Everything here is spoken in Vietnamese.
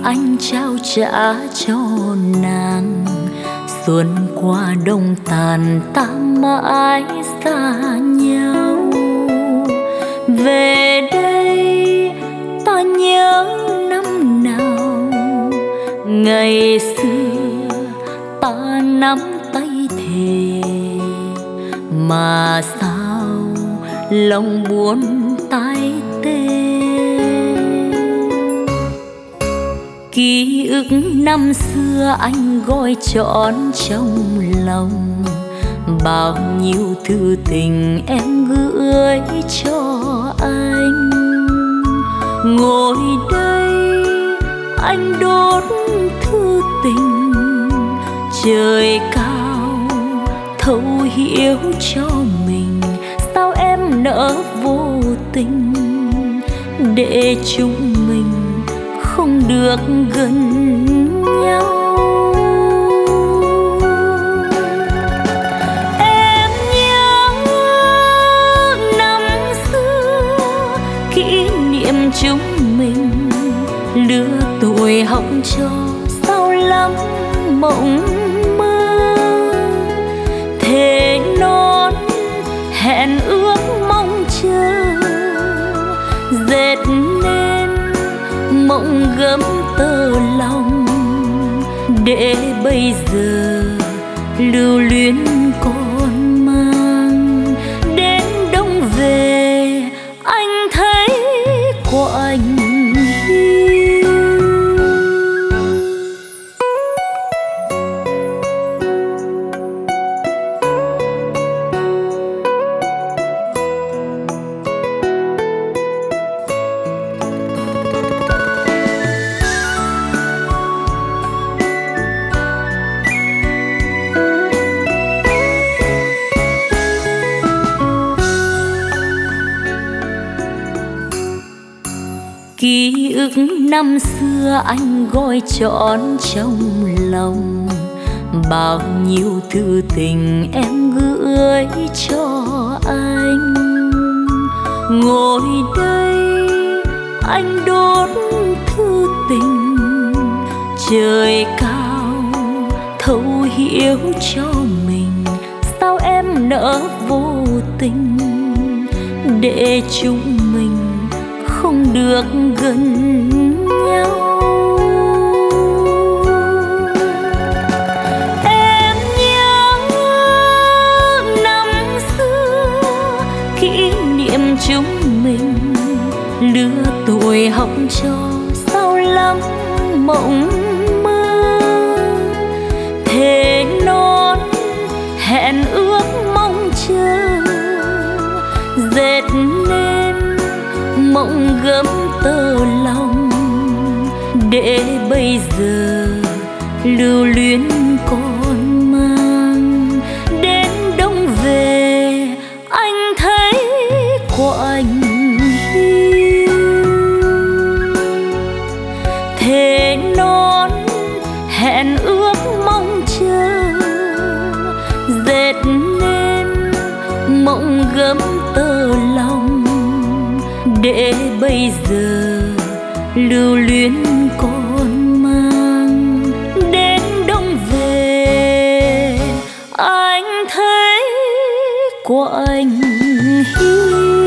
anh trao trả cho nàng. Xuân qua đông tàn ta mãi xa nhau. Về đây ta nhớ năm nào ngày xưa ta nắm tay thề, mà sao lòng buồn tái tê. Ký ức năm xưa anh gói trọn trong lòng, bao nhiêu thư tình em gửi cho anh. Ngồi đây anh đốt thư tình, trời cao thấu hiểu cho mình. Sao em nỡ vô tình để chúng mình không được gần nhau. Em nhớ năm xưa kỷ niệm chúng mình, lứa tuổi học trò sao lắm mộng mơ. Thề non hẹn ước mong chờ, dệt nên mộng gấm tơ lòng, để bây giờ lưu luyến còn mang. Đến đông về anh thấy quạnh hiu. Ký ức năm xưa anh gói trọn trong lòng, bao nhiêu thư tình em gửi cho anh. Ngồi đây anh đốt thư tình, trời cao thấu hiểu cho mình. Sao em nỡ vô tình để chúng mình không được gần nhau. Em nhớ năm xưa kỷ niệm chúng mình, lứa tuổi học trò sao lắm mộng mơ. Thề non hẹn ước mong chờ, dệt nên mộng gấm tơ lòng, để bây giờ lưu luyến còn mang. Đến đông về anh thấy quạnh hiu. Thề non hẹn ước mong chờ, dệt nên mộng gấm tơ lòng, để bây giờ lưu luyến còn mang. Đến đông về anh thấy quạnh hiu.